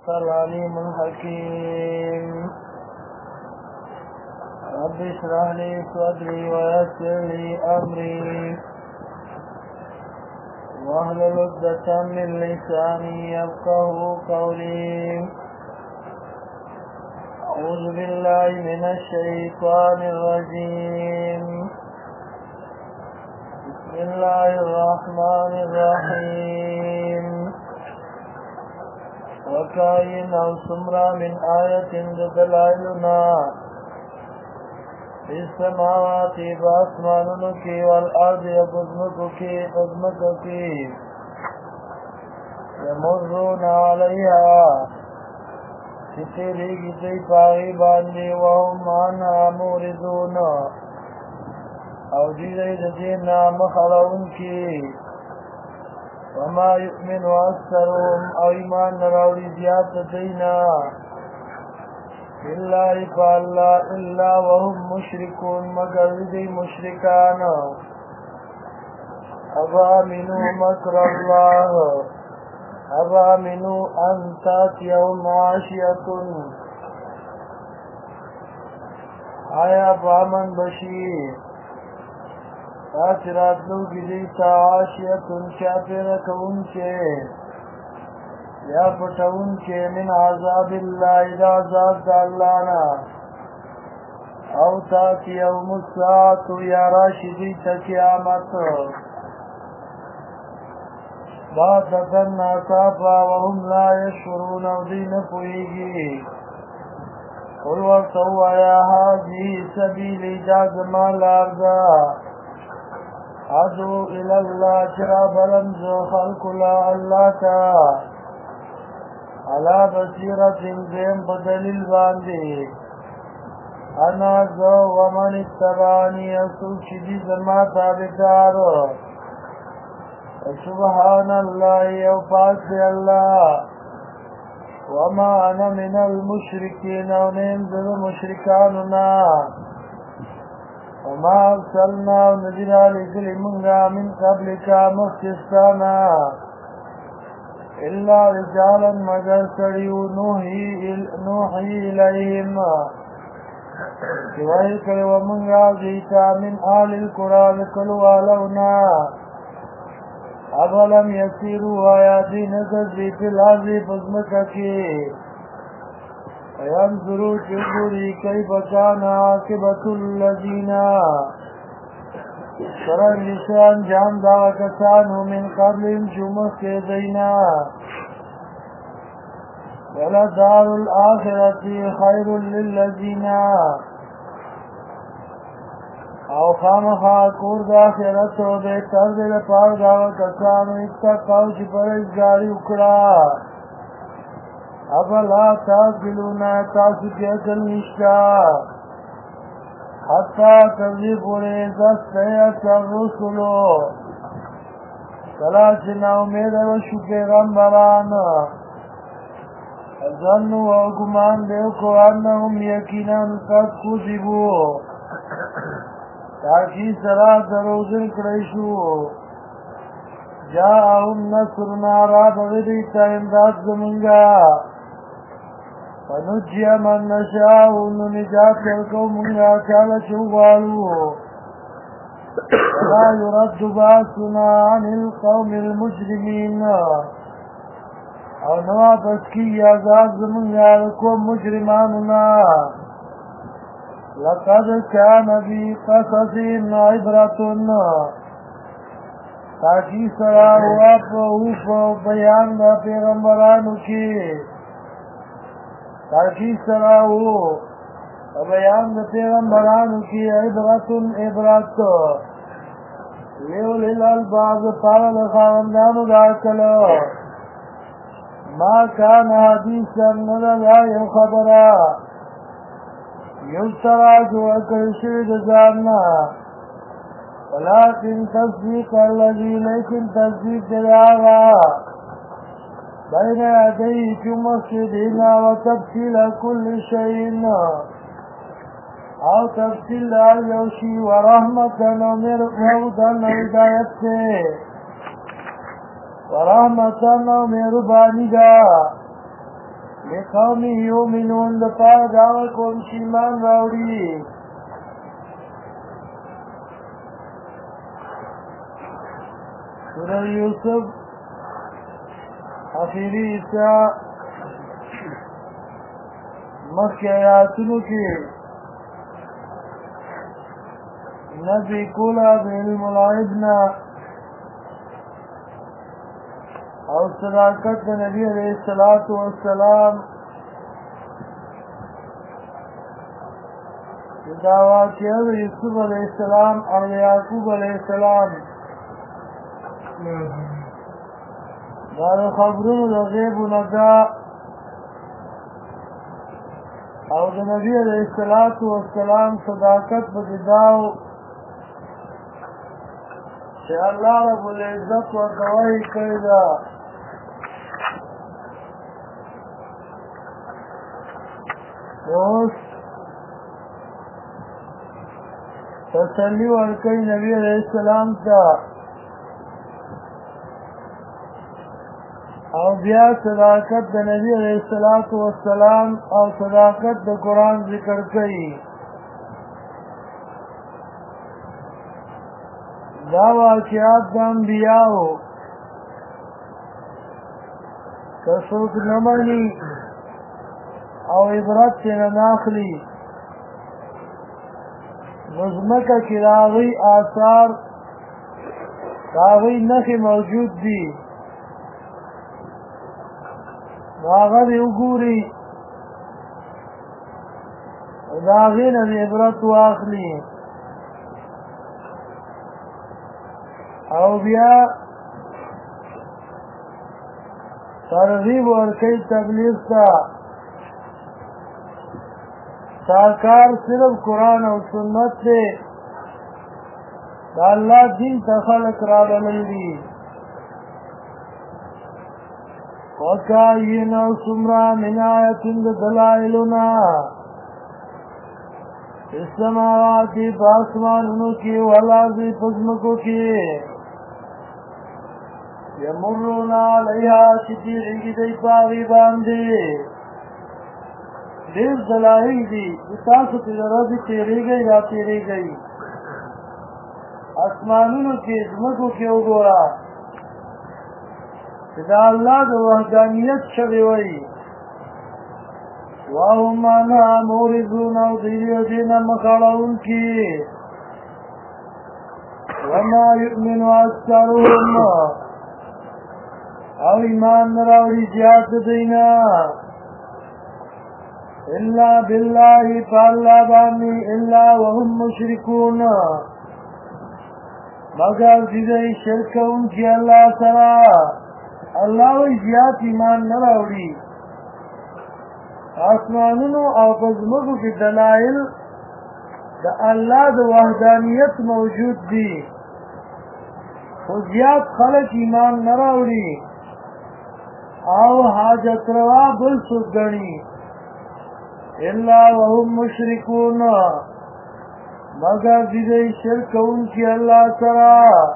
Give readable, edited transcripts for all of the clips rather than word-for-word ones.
العليم الحكيم رب اشرح لي صدري ويسر لي أمري واحلل عقدة من لساني يفقهوا قولي أعوذ بالله من الشيطان الرجيم بسم الله الرحمن الرحيم وكاين أو سمرا من آية دلائلنا في السماوات بأسمانك والأرض بظمتك يمرون عليها ستيري كتي پاغي باندي وهم عنها موردون او دينا مخلون کی وما يؤمن أكثرهم او ایمان نراولی زیاد دینا بالله فالله إلا وهم مشركون مگر دی مشرکان أفأمنوا مكر الله أفأمنوا أن تأتيهم عاشية آیا فامن بشیر تاثرات لو گزیتا عاشیتن شاپر کون کے یا پتون کے من عذاب اللہ دا عذاب دا اللہ نا او تاتی یوم الساعت یا راشدی تقیامت باتتن ناسافا وهم لا يشعرون او دین پوئیگی قل وقتو یا حاجی سبیلی دا زمان لاردا ادعو الاللہ چرا بلند خلق اللہ تا علا بصیرت زیم بدلیل باندی انا زو ومن اتبانی اصول چیزی زما تابدار سبحان اللہ او پاک اللہ وما انا من المشرکین او ننزل مشرکاننا وما ارسلنا ونذرا لكل منها من قبلك مختصانا إلا رجالا مگر سڑیو نوحی إليهم سوائی کرے ومنگا زیتا من آل القرآن کلوا لونا اولم یسیروا آیاتی نکزی فی الارض فزمککی وینظروا چگوری کیف کان عاقبت الذین سرنگشان جام دا کسانو من قبلهم چمخ کے دینا ولدار الآخرت خیر للذین او خامخا کور دا آخرت و بہتر دل پاک دا کسانو اتقاو چی پرہیزگاری اکڑا افلا تعقلون تاسو کی عقل نشتا حتی تبلیغ پورے دستیت الرسلو کلاچنا امید وشو پیغمبران ظنو و گمان دیوکو انہم یقینا قد کذبو تاکی سرا دروزن کڑیشو جاءهم نصرنا راب غدیتا امداد زمنگا فنجی من نشاء نجات لکو منگا چالا چوغالو ولا يرد باسنا عن القوم المجرمين او نوا بسکی عذاب زمنگا لکو مجرماننا لقد كان بی قصصهم عبرة تاکی سرا ہوا پہوف بیان دا پیغمبرانو کی تاکی سرا ہو بیان دا پیغمبرانو کی عبرت لیول الالباز پارل خاندانو داکلو ما کان حدیثا ندلائی خبرا یفترا جو اکل شید زارنا ولكن تصديق الذي لكن تصديق دلاغا بين يديه كمسجدنا وتفصيل كل شيء او تفصيل اليوشي ورحمة وموتا وهدايته ورحمة ومهرباني دا لقوم یؤمنون دپاره د هغه قوم چې ایمان راوړي سوره یوسف اخیری حصہ مخکې آیاتونو کې نبی کولا بعلم الغیب نه او صداقت د نبی علیہ الصلوۃ والسلام دا واقعه د یوسف علیہ السلام او یعقوب علیہ السلام دا خبرونو د غیب نه دا او د نبی علیہ الصلوۃ والسلام صداقت په داو چې الله رب العزت ورکوي کوي دا اوس تسلی ورکوي نبی علیہ السلام ته او بیا صداقت د نبی علیہ الصلوۃ والسلام او صداقت د قرآن ذکر کوي دا واقعات د انبیاءو که څوک نه مني او عبرت ترې نه اخلي نو ځمکه کې د هغوی آثار د هغوی نښې موجود دي نو هغه دې وګوري او د هغې نه دې عبرت واخلي او بیا ترغیب ورکوي تبلیغ ته دا کار صرف قرآن او سنت دی د الله دین ته خلق رابلل دي وکاین او څومره من آیت د دلایلنا السماوات په اسمانونو کې والارض په ځمکو کې یمرون علیها چې تېرېږي دی په هغې باندې ډېر دلایل دي چې تاسو پرې د ورځې تېرېږئ را تېرېږئ اسمانونو کې ځمکو کې وګوره چې د الله د وحدانیت شوې وایي وهم عنها معرضون او دوی د دې نه مخ اړوونکي وما یؤمن اکثرهم او ایمان نه راوړي زیات د دوی نه الا بالله فالله باندې الا وهم مشرکون مگر دې شرک کوونکي الله سره الله وی زیات ایمان نه راوړي آسمانونو او په ځمکو کې دلایل د الله د وحدانیت موجود دي خو زیات خلک ایمان نه راوړي او حاجت روا بل څوک ګڼي الا وهم مشرکون مگر دې شرک کوونکي الله سره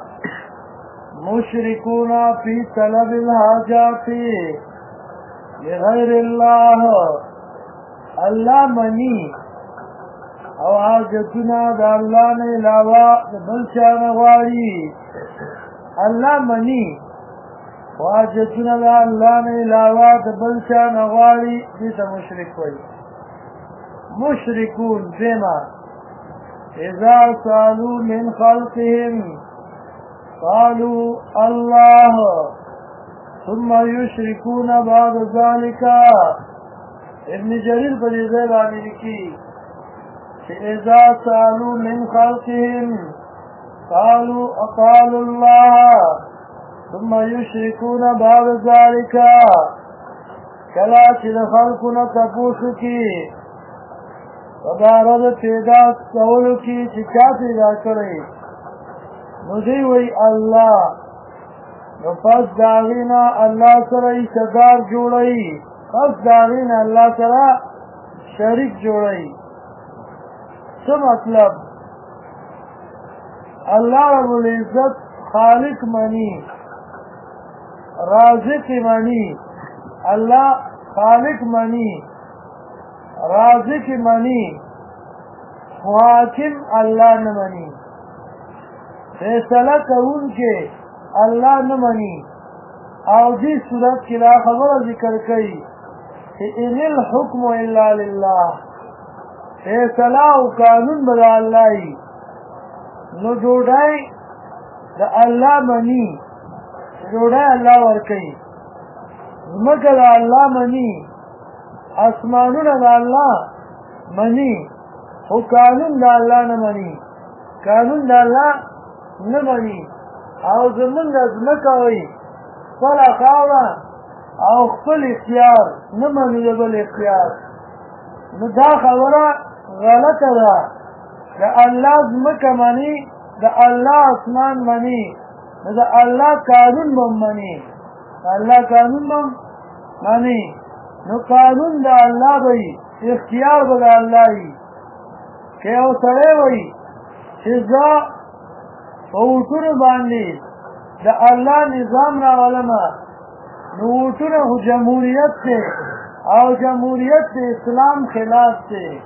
مشرکون فی طلب الحاجات لغیر الله الله منی او حاجتنا د الله نه علاوه بل چا نه غواړي الله منی حاجتنا د الله نه علاوه بل چا نه غواړي دې ته مشرک وایي مشرکون دیما اذا سالوا من خلقهم قالوا الله ثم يشركون بعد ذلك ابن جرير پر ځای باندې لیکي چې اذا سالوا من خلقهم قالوا الله ثم يشركون بعد ذلك کلا چې د خلقونه تپوسو کې وبارد پیدا کولو کې چې چا پیدا کړی نو دی وی الله نو پس داغینا اللہ سره ایسدار جوڑئی پس داغینا اللہ سره شریک جوڑئی سو مطلب اللہ رب العزت خالق منی رازق منی اللہ خالق منی رازق منی حاکم الله نه منی فیصله کوونکی الله نه منی او دې صورت کې دا خبره ذکر کوي چې ان الحکم الا لله فیصله او قانون به د الله وي نو ډوډۍ د الله مني ډوډۍ الله ورکوي ځمکه د الله مني اسمانونه د الله مني خو قانون د الله نه مني قانون د الله نه مني او زمونږ ځمکه وي خپله خاوره او خپل اختیار نه مني د بل اختیار نو دا خبره غلطه ده د الله ځمکه مني د الله اسمان مني نو د الله قانون به مني الله قانون به مني نو قانون د الله به اختیار به د الله وي که یو سړی وایي چې زه په وټونو باندې د الله نظام راولمه نو وټونه خو جمهوریت دی او جمهوریت د اسلام خلاف دی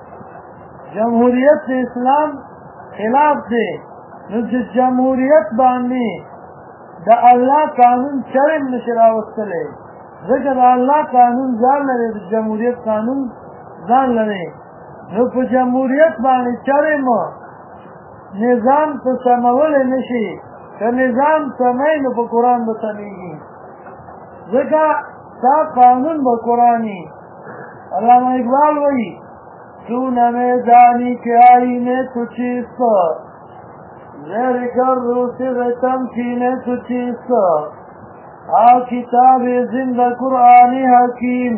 جمهوریت د اسلام خلاف دی نو چې جمهوریت باندې د الله قانون چرم نشي راوستلی ځکه د الله قانون ځان لري د جمهوریت قانون ځان لري نو په جمهوریت باندې چرم نظام ته سمولی نشي که نظام سمی نو په قرآن به سمیږي ځکه دا قانون به قرآنی علامہ اقبال وایي تو نہ میدانی کے آئینے تو چیز زیر گرد تمکین تو چیز آ کتاب زندہ قرآنی حکیم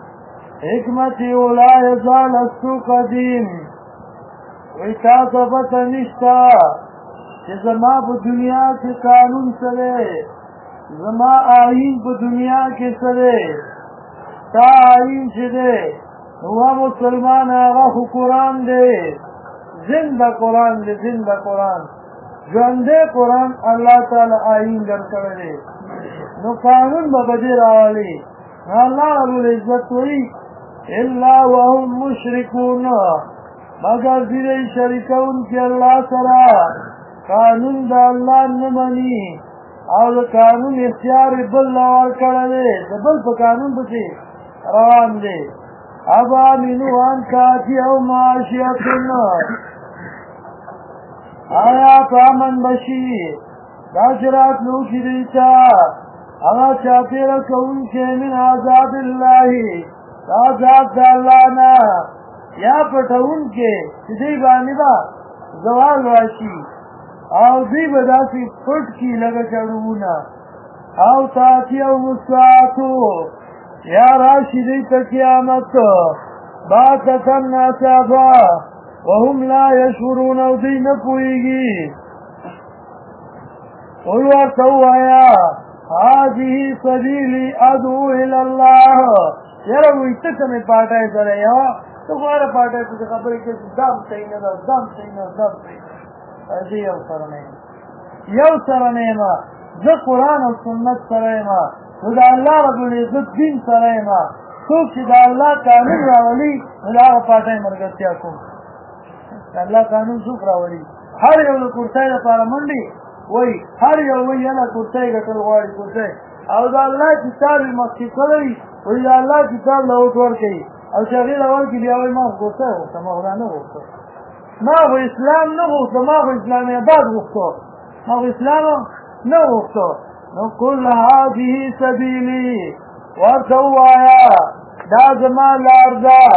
حکمت اولا ازال استو قدیم ویتا ثبت نشتا کہ زما پا دنیا کے قانون سرے زما آئین پا دنیا کے سرے تا آئین چدے هو مسلمان آغا خو قرآن دے زندہ قرآن دے زندہ قرآن ژوندے قرآن اللہ تعالی آئین در کردے نو قانون با بدی راولی اللہ رب العزت وی الا وهم مشرکون مگر دیدے شرکون کی اللہ سرا قانون دا اللہ نمانی او دا قانون اختیار بل لور کردے دا بل پا قانون بچے روان دے ابا منوان کاتی او معاشیتنا آیا پامن بشی داشرات نوکی دیتا اما چاہتے رکھون کے من عذاب اللہ عذاب دا اللہ نا یا پتھون کے دی بانی با زوال راشی او دی بداسی پٹ کی لگا چڑونا او تاتی او مساعتو یا راشدی تقیامت باتتن ناسابا وهم لا يشعرون او دی نپوئیگی قلوا سوایا هذه سبیلی ادعو الاللہ یرا وی تکمی پاٹای سرے یا تو غیر پاٹای پوچھے خبری کہ دم سینا دا دم سینا دم سینا ایسی یو سرنیما زه قرآن و سنت سرائیما دا اللہ رب العزت دین سرائیما سوک چی دا اللہ قانون راولی دا آغا پاٹای مرگتیا کن دا اللہ قانون سوک راولی ہر یو دا کرسائی دا پارا مندی وی هر یو وی یلا کرسائی گتل غواری کرسائی او دا اللہ کتابی مخصی کلوی وی دا اللہ کتاب لوٹ ورکی او چاگی لول کی بیاوی ما کرسائی ہوتا ما خدا نو ہوتا ما خو اسلام نو ہوتا ما خو اسلامی آباد ہوتا ما خو اسلام نو ہوتا نو کل هذه سبیلی ورطو آیا دا زمان لار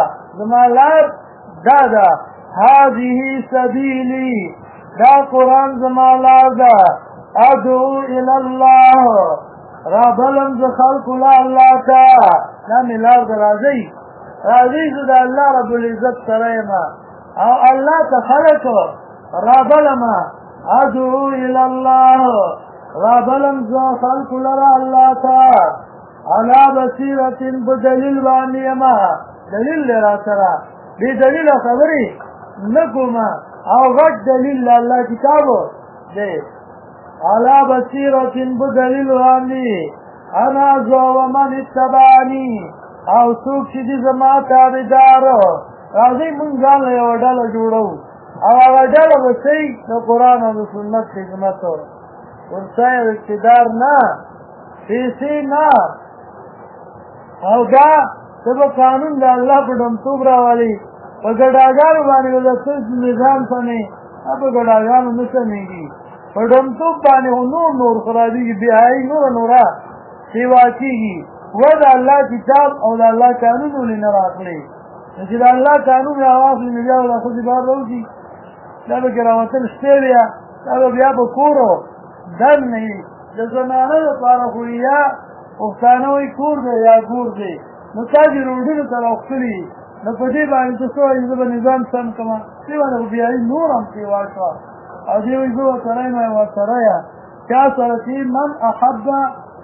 دا هذه سبیلی دا قرآن زمان لار دا ادعو الاللہ رابلم زخلق اللہ تا نامی لار دا رازی دا اللہ رب العزت سرائیما او اللہ تا خلق رابلم ادعو الاللہ رابلم زخلق لرا اللہ تا علا بصیرت بدلیل بانیما دلیل لرا سرا بی دلیل خبری نکوما او غٹ دلیل اللہ کتابو دے علا بصیرت بدلیل بانی انا زو ومن اتبانی او څوک چې دي زما تابعدار راځئ موږ ځان له یوه ډله جوړو او هغه ډله به صحیح د قرآن او د سنت خدمت ورسایه اقتدار نه پیسې نه او دا ته به قانون د الله په ډمتوب راولي په ګډاګانو باندې به د څه نظام سمې په ګډاګانو نه سمېږي په ډمتوب باندې نور خرابېږي بېحایي نوره سیوا کېږي د الله کتاب او د الله قانون ولې نه راخلې چې د الله قانون راواخلي نو بیا به دا ښځې بار راوځي دا به کې راوتل شپې بیا دا به بیا په کورو دن نه وي د زنانه دپاره خو یا پښتانه وایي کور دی یا ګور دی نو تا چې روډونو ته راوختلي نو په دې باندې ته څه وایي زه به نظام سم کړمه دې باندې خو بیا نور هم سیوا شوه او دې وایي زه ورسره یم ورسره یم چا سره چې من احبه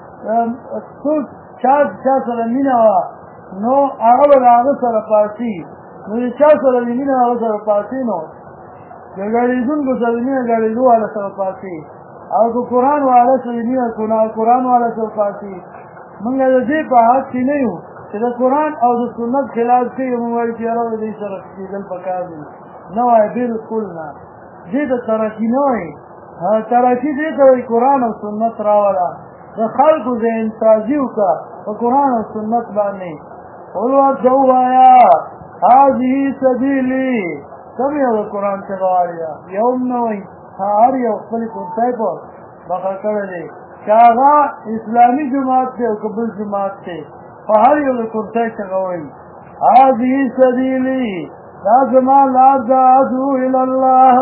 څوک چا سره مینه وه نو هغه به د هغه سره پاسي نو چې چا سره د مینه هغه سره پاسي نو د ګړېدونکو سره مینه ګړېدو والا سره پاسي او د قرآن والا سره مینه قرآن والا سره پاسي موږ د دې په حق کې نه یو چې د قرآن او د سنت خلاف کوي موږ وایو چې یاره د دې سره کېدل پکار دي نه وایي بلکل نه دې ته ترقي نه وایي ترقي دې ته وایي قرآن او سنت راوله د خلکو ذهن سازي وکړه په قرآن او سنت باندې قل ورته ووایه هذه سبیلي کوم یو د قرآن څخه غواړي یو هم نه وایي هر یو خپلې کرسۍ په بخه کړی دی که هغه اسلامي جماعت دی او که بل جماعت دی په هر یو د کرسۍ څخه وایي هذه سبیلي دا زما لار ده ادعو الی الله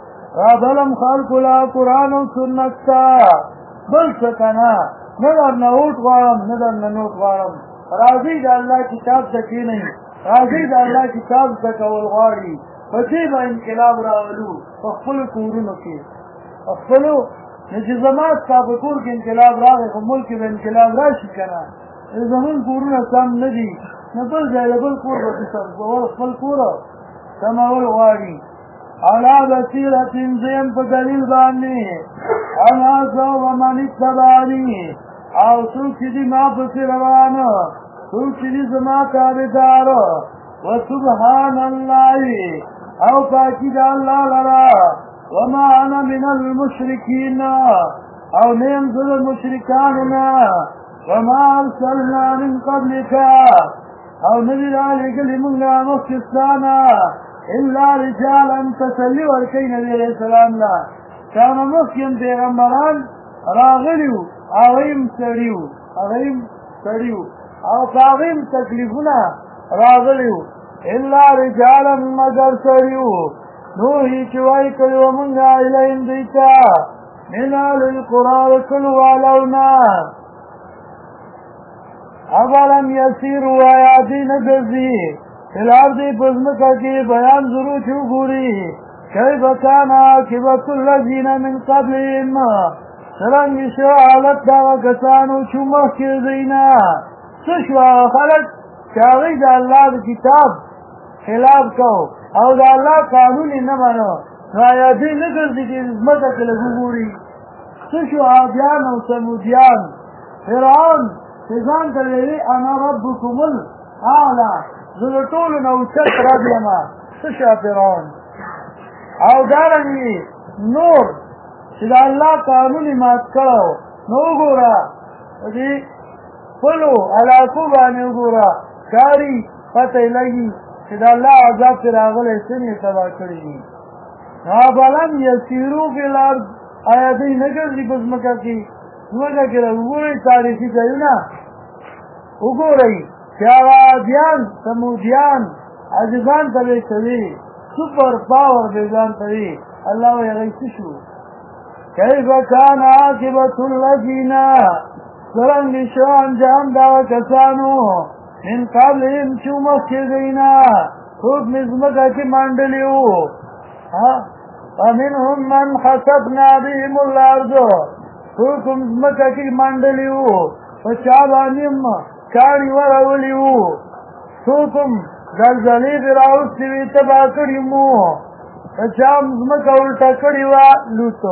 رابلم خلقو لا قرآن او سنت ته بل څه که نه نه درنه اوټ غواړم نه درنه نوټ غواړم راځئ د الله کتاب ته کښېنئ راځئ د الله کتاب زده کول غواړي په دې به انقلاب راولو په خپلو کورونو کې په خپلو نو چې زما ستا په کور کې انقلاب راغی خو ملک کې به انقلاب راشي که نه زمونږ کورونه سم نه دي نو بل ځای د بل کور به سمول خپل کور سمول غواړي علا بصیرة زیم په دلیل باندې انا زه ومن اتبعني او څوک چې دي ما پسې روان څوک چې دي زما تابعدار وسبحان الله او پاکي د الله لره وما انا من المشرکین او نیم زه د مشرکانو نه وما ارسلنا من قبلک او نه دي رالېږلي موږ مخکې ستا نه الا رجالا تسلي ورکوي نبي علیه السلام له چانه مخکې پیغمبران راغلي وو هغوی هم سړي وو او په هغوی هم تکلیفونه راغلي وو الا رجالا مگر سړي وو نوحي چې وایي کړي وه مونږ الیهم دوی ته من اهل القرى د کلو والو نه اولم یسیروا آیا دوی نه ګرځي فی الارض په ځمکه کې بیان ضرور چې وګوري کیف کان عاقبة الذین من قبلهم څرنګه شو حالت د هغه کسانو چې مخکې دوی نه څه شو هغه خلک چې هغوی د الله د کتاب خلاف کو او د الله قانون یې نه منو نو آیا دوی نه ګرځي چې ځمکه کې لږ وګوري څه شو عادیان او ثمودیان فرعون چې ځان ته ویلي انا ربکم الاعلی زه د ټولو نه اوچت رب یم څه شو فرعون او دارنګې نور چې د الله قانون یې مات کړی نو وګوره په دې خپلو علاقو باندې وګوره ښکاري پته یې لګي چې د الله عذاب چې راغلی څنګه یې تباه کړي دي افلم یسیرو فی الارض آیا دوی نه ګرځي په ځمکه کې ځمکه کې وګورئ تاریخي ځایونه وګورئ چې هغه عادیان ثمودیان عاجزان ته به یې کوي سپر پاور به ځان ته وي الله وایي هغوی څه شو کیف کان عاقبة الذین څرنګه شو انجام د هغه کسانو من قبلهم چې مخکې دوی نه څوک مې ځمکه کې منډلي وو ومنهم من خسفنا بهم الارض څوک هم ځمکه کې منډلي وو په چا باندې هم کاڼي ورولي وو څوک هم زلزلې دې راوستې وې تباه کړي مو په چا هم ځمکه الټه کړې وه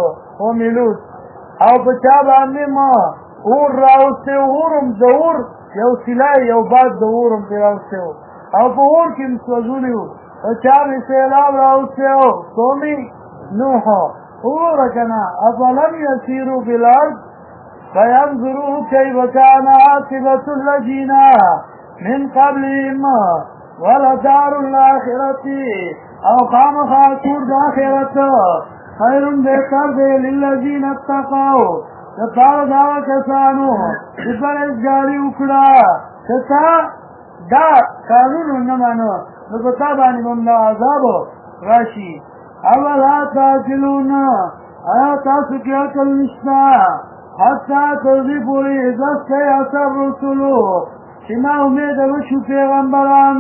قوم لوط او په چا باندې ما اور راوستې اور هم د اور یو سیلای یو باد د اورم پرې راوستی و او په اور کې م سوځولي وو او چا مې سیلاب راوستی و قومي نوح وګوره که نه افلم یسیروا فی الارض فینظروا کیف کان عاقبة الذین من قبلهم ولدار الآخرة او خامخا کور د آخرت خیر بهتر دی للذین اتقوا دپاره د هغه کسانو چې پرهیزګاري وکړه که تا دا قانون ونه مانه نو په تا باندې به هم دا عذاب راشي اولا تعقلون آیا تاسو کې عقل نشته حتی تر دې پورې اذا استیأس الرسل چې نا امیده وشو پیغمبران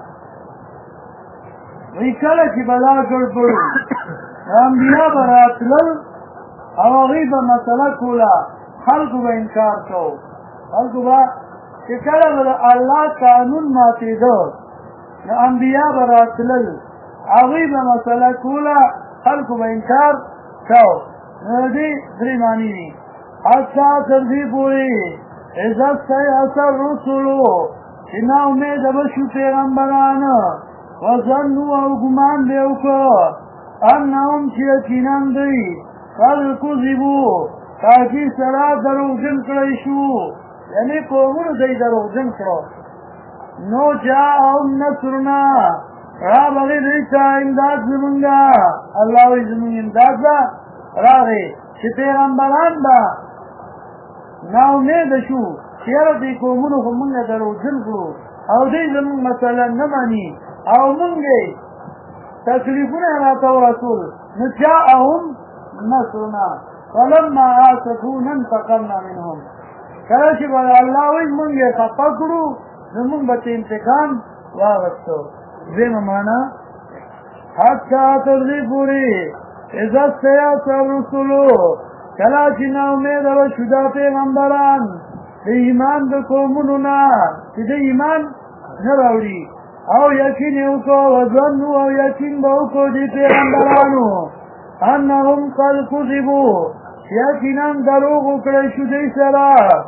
وی کله چې به دا ګړبړ انبیا به راتلل او هغوی به مسله کوله خلکو به انکار کو خلکو به چې کله به د الله قانون ماتېده نو انبیا به راتلل هغوی به مسله کوله خلکو به انکار کو نو دې درې معنی دي حتی تر دې پورې اذا استیأس الرسل چې نا امیده به شو پیغمبران وظنوا او ګمان به وکړه انهم چې یقینا دوی قد کذبوا تاکي سره دروغجن کړی شو یعنی قومونو دوی دروغجن کړو نو جاءهم نصرنا راغلی دوی ته امداد زمونږه الله وایي زمونږ امداد به راغی چې پیغمبران به ناامیده شو چې یاره دې قومونو خو مونږ دروغجن کړو او دوی زمونږ مثلا نه مني او مونږ تکلیفونه راته ورسول نو جاءهم نصرنا فلما آسفونا انتقمنا منهم کله چې به الله وایي مونږ یې خفه کړو نو مونږ به ته انتقام واخیستو دویمه معنا حتی تر دې پورې اذا استیأس الرسل کله چې ناامیده وشو دا پیغمبران د ایمان د قومونو نه چې د ایمان نه راوړي او یقین یې وکړو وظنوا او یقین به وکړو دې پیغمبرانو انهم قد کذبوا یقینا دروغ وکړی شو دوی سره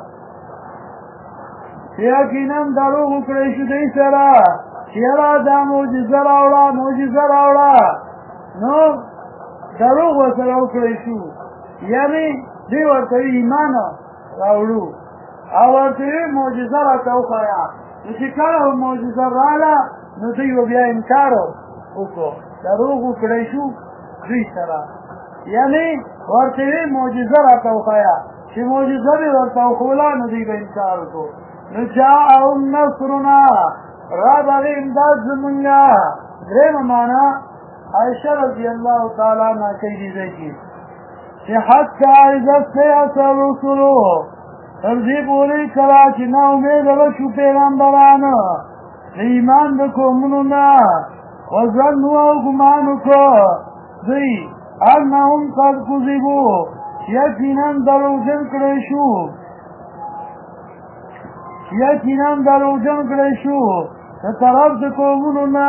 یقینا دروغ وکړی شو دوی سره چې یاره دا معجزه راوړه نو دروغ ورسره وکړی شو یعنې دوی ورته ایمان راوړو او ورته معجزه راته وښیه نو چې کله معجزه راغله نو دوی به بیا انکار وکړو دروغ وکړی شو دوی سره یعنې ورته معجزه راته وښیه چې معجزه مې ورته وښوله نو دوی به انکار وکړو نو جاءهم نصرنا راغلی امداد زمونږه درېیمه معنا عایشه رضی الله تعالی عنها کوي دې ځای کې چې حتی اذا استیأس الرسل تر دې پورې کله چې ناامیده وشو پیغمبران د ایمان د قومونو نه وظنوا او ګمان وکړه دوی انهم قد کذبوا یقینا دروغجن کړی شو د طرف د قومونو نه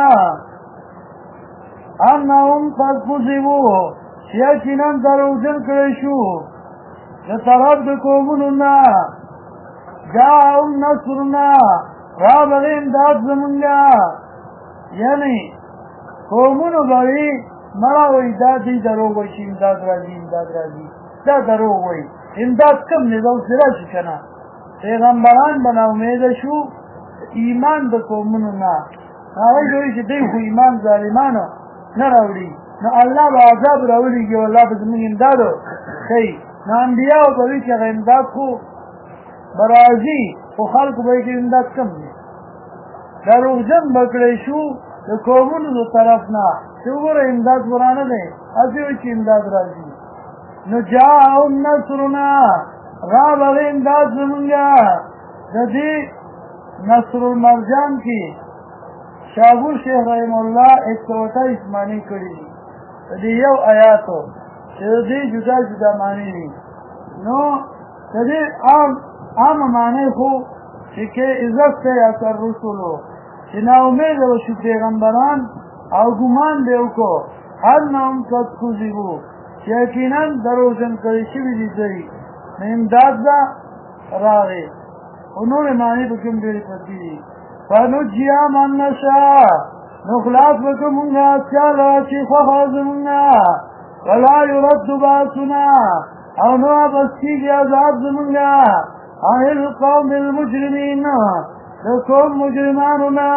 انهم قد کذبوا یقینا دروغجن کړی شو د طرف د قومونو نه جاءهم نصرنا راغلی امداد زمونږه یعنې قومونو به وي مړه وایي دا دوی دروغ وایي چې امداد راځي دا دروغ وایي امداد کم دی دا اوس راشي که نه پیغمبران به ناامیده شو ایمان د قومونو نه هغوی به وایي چې دوی خو ایمان ظالمانو نه راوړي نو الله به عذاب راولېږي او الله به زموږ امداد ښیي نو انبیاو به وایي چې هغه امداد خو به راځي خو خلکو به یې چې امداد کم دی دروغجن به کړی شو د قومونو د طرف نه چې وګوره امداد ورانه دی هسې وایي چې امداد راځي نو جاءهم نصرنا راغلی امداد زمونږه د دې نصر المرجان کې شاهبو شیخ رحم الله 128 معنی کړي دي د دې یو آیاتو چې د دې جدا جدا معنی دي نو د دې عام معنی خو چې کې عزت ته اثر رسولو چې ناامیده وشو پیغمبران او ګمان به وکړو انهم قد کذبوا چې یقینا دروغجن کړي شوي دي دوی امداد به راغی انہوں معنی بکم دیر پتی فنجیا من نشا نخلاص بکم انگا سیالا چی خواز منگا ولا يرد باسنا او نو بسکی کی عذاب زمنگا عن القوم المجرمین لکم مجرماننا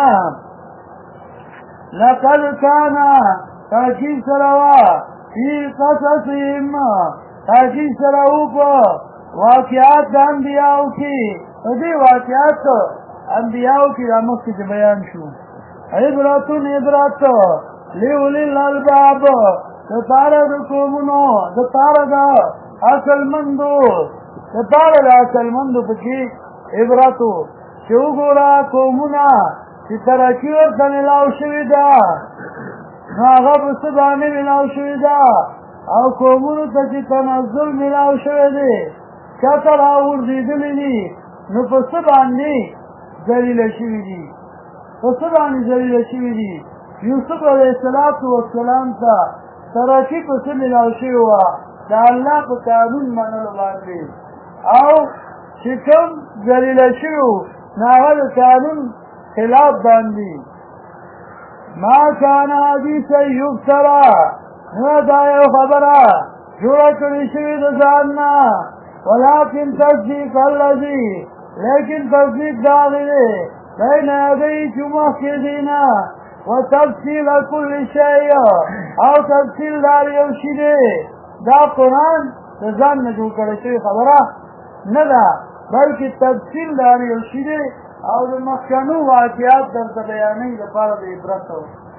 لقد كان تاكيد سروا في قصصهم تاكيد سروا واقعات انبیاء کی دې واقعات انبیاء کی رحمت سے بیان شو عبرت لأولی الالباب دپاره د قومونو دپاره د عقلمندو دپاره د عقلمندو پکې عبرتو چې وګوره قومونه چې ترقي ورته ملاو شوې ده نو هغه په څه باندې ملاو شوې ده او قومونو ته چې تنزل ملاو شوی دی چاته راوغورځېدلي دي نو په څه باندې ذلیله شوي دي په څه باندې ذلیله شوي دي یوسف علیه السلام ته ترقي په څه ملاو شوې وه د الله په قانون منلو باندې او چې کوم ذلیله شوي وو نو هغه د قانون خلاف باندې ما كان حديثا يفترى نو دا یو خبره جوړه کړې شوې د ځان نه ولكن تصديق الذي لیکن تصدیق داغی بین یدی چې مخکې دینا وتفصیل كل شیء او تفصیل دار یو شی دی دا قرآن د ځان نه جوړ کړی شوې خبره نه ده بلکې تفصیل دار یو شی دی او د مخکنو واقعات درته بیانوي لپاره د عبرت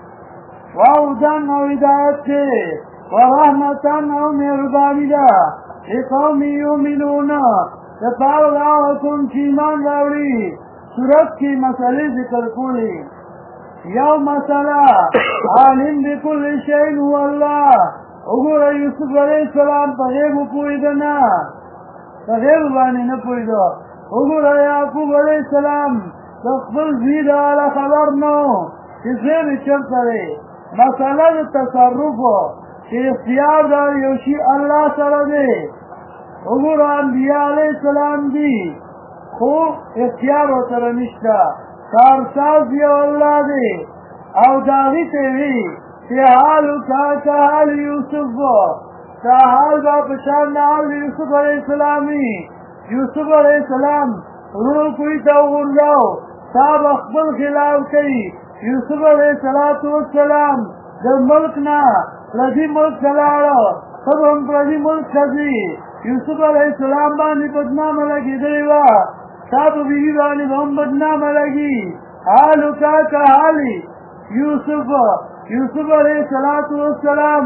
وهدی او هدایت دی ورحمة او مهرباني ده لقوم یؤمنون لپاره د هغه قوم چې ایمان راوړي صورت کې مسئلې ذکر کولې یو مسله عالم بكل شیء هو الله وګوره یوسف علیه السلام په غیب پوهېده نه په غیب باندې نه پوهېده وګوره یعقوب علیه السلام د خپل زوی د حاله خبر نه و چې زوی مې چېرته دی مسله د تصرفو چې اختیار دا یو شي الله سره دی وګوره انبیاء علیه السلام دي خو اختیار ورسره نشته کارساز یو الله دی او د هغې ته وي چې حالک کحال یوسف ستا حال به په شان د حال د یوسف علیه السلام وي یوسف علیه السلام وروڼو کوهي ته وغورځاو تا به خپل خلاف کوي یوسف علیه السلام د ملک نه پردي ملک ته لاړه ته به هم پردي ملک ته ځي یوسف علیه السلام باندې بدنامه لګېدلې وه تا په بیبي باندې به هم بدنامه لګي حالک کحال یوسف علیه السلام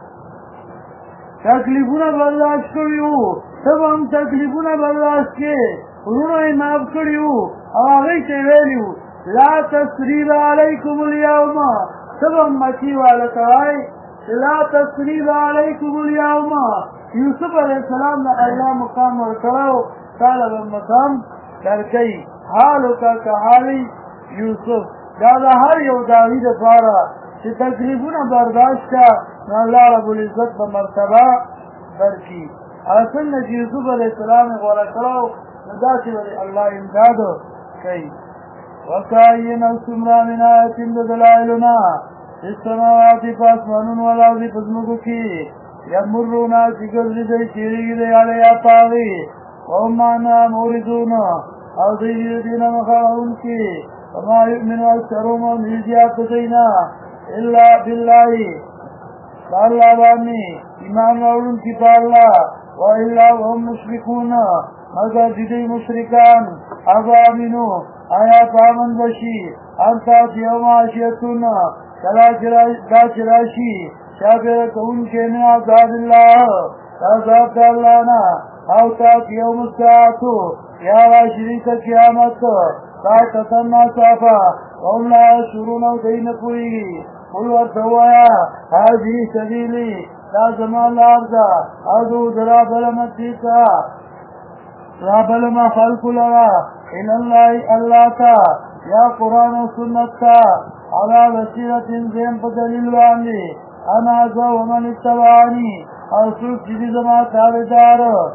تکلیفونه برداشت کړي وو ته به هم تکلیفونه برداشت کړې وروڼو یې معاف کړي وو او هغوی ته یې ویلي وو لا تسریب علیکم الیوم ته به هم مکي واله ته وایي لا تسریب علیکم الیوم یوسف علیه السلام د الله مقام ورکړی تاله به مقام درکوي حالک کحال یوسف دا د هر یو داوي دپاره چې تکلیفونه برداشت کړه نو الله رب العزت به مرتبه درکړي هغه څنګه چې یوسف علیه السلام یې غوره کړی نو داسې به الله امداد کوي وکأین او څومره من آیت د دلایلنا فی السماوات په اسمانونو والارض په ځمکو کې یمرون چې ګرځي دی تېرېږي دی علیها په هغې وهم عنها معرضون او دوی د دې نه مخ اړوونکي وما یؤمن اکثرهم او نه زیات د دوی نه الا بالله په الله باندې ایمان راوړونکي په الله والا وهم مشرکون مگر چې دوی مشرکان افامنو آیا پامن بشي ان تاتیهم عاشیتون کله چې راشي شابه کوونکي من عذاب الله عذاب د الله نه او تاتیهم الساعة یا راشي ته قیامت ساعتن ناصافه وهم لا یشعرون او دوی نه پوهېږي قل ورته ووایه هذه سبیلي دا زما لار ده ادعو د رابلمه دې ته رابلمه خلقو لره الی الله الله ته یا قرآن او سنت ته علی بصیرة زم په دلیل باندې انا زه ومن اتبعني او څوک چې دي زما تابعدار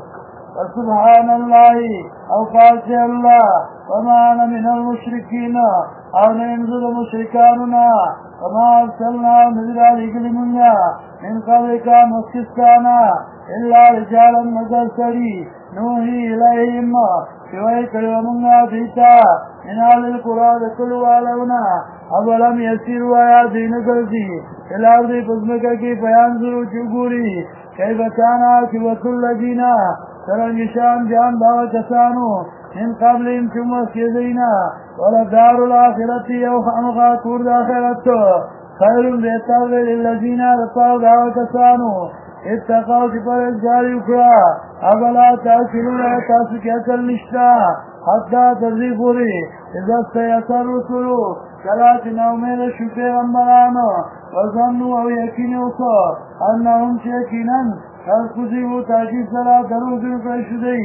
وسبحان الله او قاسي الله وما انا من المشركين او ننزل مشركاننا وما ارسلنا نزل عليك لمنا من قبلك مكستانا الا رجالا مدرسري نوحي اليهم شويك ومنا فيتا من اهل القرى لكل والونا اولم يسيروا آياتي نقلتي الى ارض قسمك كيف ينظروا شكوري كيف كان عاقبة الذين سرنجشان جان باو کسانو من قبلهم چم وسیدینا ولدار الاخرة یوخانقا کور داخرت خیر بہتر للذین رفاو داو کسانو اتقاو سپر اجاری اکرا اغلا تاثلون تاسو کی اکل نشتا حتی ترزی پوری اذا سیسر رسولو کلات نومین شو پیغمبرانو وظنو او یقینو کو انہم شیقینا فالقذبوا تاكيد صلاة دروزن فاشدي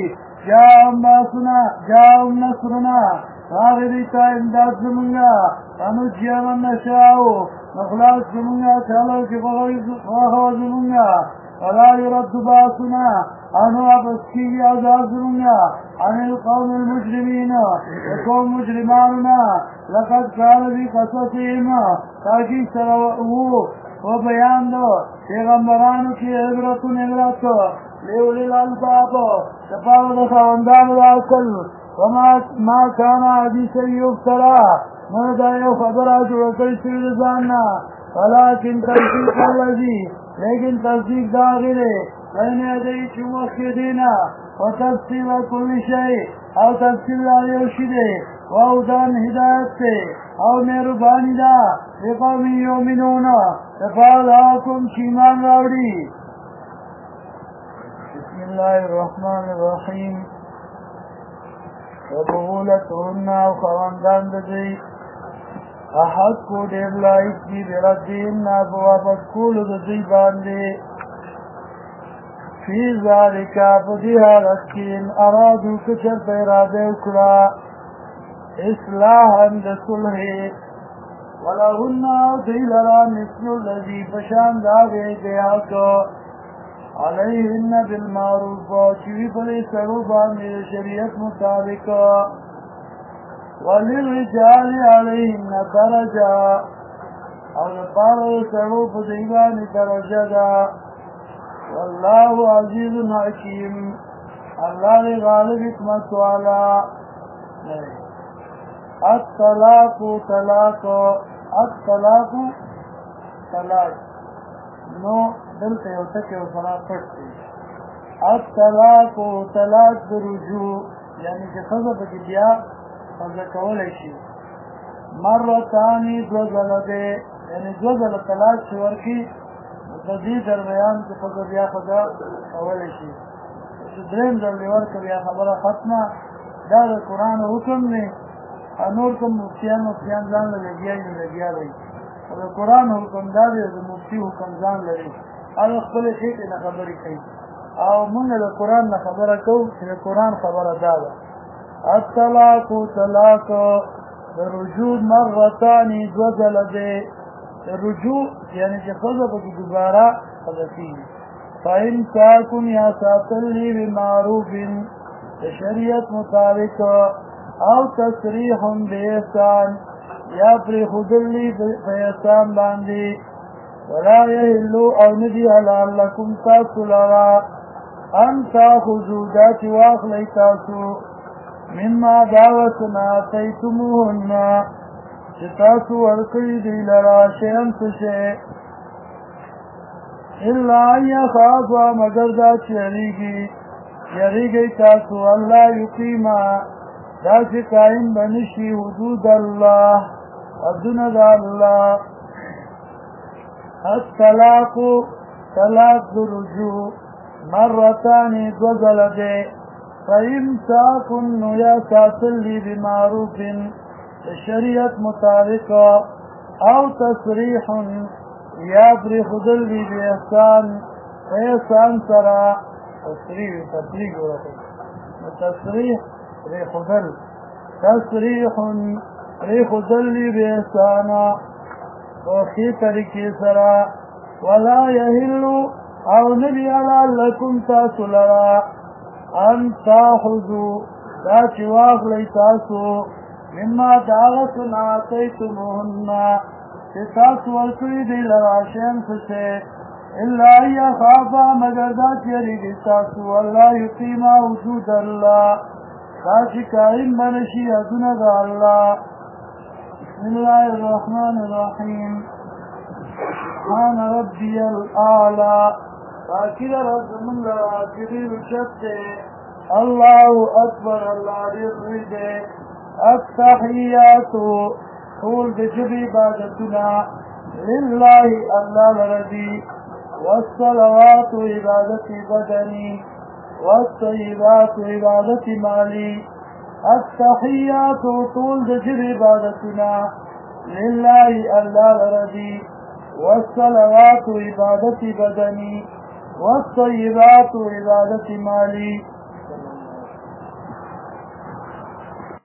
جاءهم نصرنا غاغريتا امداد زمنا فنجي من نشاء نخلاص زمنا تعالوا كفاقوا زمنا ولا يرد باسنا عنه أبسكي عذاب زمنا عن القوم المجرمين وقوم مجرماننا لقد كان في قصصهم تاكيد صلاة وبيان دو پیغمبرانو کی عبرت لیولی الالباب تفاو دخواندان العقل وما كان حدیثا یفترا مردا یو خبرا جوڑکل شوید زاننا ولكن تصدیق اللذی لیکن تصدیق داغرے بین یدی چمخدینا وتفصیل کل شیء او تفصیل آیوشدے وَأَوْدَانْ هِدَايَتْ أَوْ مِهْرُبَانِ دَا لِقَوْمٍ يُؤْمِنُونَ تَفَاضَاكُمْ شِيمَانْ رَوْڑِي بسم الله الرحمن الرحيم وَبُغُولَتُهُنَّ وَخَوَانْدَانْ دَدِي أَحَدْ کو دیر لائق دی بِرَدِّهِنَّ بوابت کول دَدِي باندے فی ذَلِكَ فَدِهَا لَكِّن أَرَادُوا كَچَرْ فَإِرَادَ اُكْرَا اصلاحا لصلح ولهن ذیلرا مثل الذی فشان داغے دیاک علیہن بالمعروف چوی پلی سروبان میرے شریعت مطابق وللرجال علیہن درجہ اور پارو سروب دیوان درجہ دا واللہ عزیز حکیم اللہ غالب حکمت والا الطلاق طلاق نو دلته یو ټکی او سره پټ دی الطلاق طلاق رجوع یعنی چې ښځه پکې بیا ښځه کولی شي مرتانی دوه ځله دی یعنی دوه ځله طلاق چې ورکړي د دې درمیان کې ښځه بیا ښځه کولی شي چې درېیم ځل یې ورکړه بیا خبره ختمه دا د قرآن حکم دی نور کوم مفتیان ځان له لګیا دی او د قرآن حکم دا دی د مفتي حکم ځان لري هغه خپلې خېټې نه خبرې کوي او موږ د قرآن نه خبره کوو چې د قرآن خبره دا ده الطلاق طلاق د رجوع مرتان دوه ځله دی د رجوع یعنې چې ښځه پکې دوباره ښځه کېږي فإمساک یا ساتلی بمعروف د شریعت مطابق او تصریح بإحسان یا پری خودلی بإحسان باندې ولا یحلو او ندی حلال لکم تاسو لرا ان تاخذوا دا چې واخلئ تاسو مما دعوتنا آتیتموهن چې تاسو ورکړي دوی لرا شیئا څه شی الا ان یخافا مگر دا چې یریږئ تاسو الله یقیما دا چې قائم بنشي حدود الله حدونه د الله الطلاق طلاق رجوع مرتان دوه ځله دی فإمساک نو یا ساتلی بمعروف د شریعت مطابق او تصریح یا پرېښودل وي بإحسان په احسان سره تفریح ورته تصریح پرېښودل تصریح پرېښودل وي بإحسانا په ښې طریقې سره ولا یحل او ندي حلال لکم تاسو لرا ان تاخذوا دا چې واخلئ تاسو مما دعوتنا آتیتموهن چې تاسو ورکړي دي لرا شیان څه الا يخافا مگر دا چې یریږي تاسو الله یقیما حدود الله دا چې قائم بنشي حدونه د الله. بسم الله الرحمن الرحیم. سبحان ربي الاعلى باقی رب من لرا جبیر شد الله اکبر الله دیر دے. التحیات طول بجب عبادتنا لله الله لرضی والصلوات عبادت بدنی والطیبات عبادت مالی. التحیات طول بجب عبادتنا لله الله لرضی والصلوات عبادت بدنی والطیبات عبادت مالی.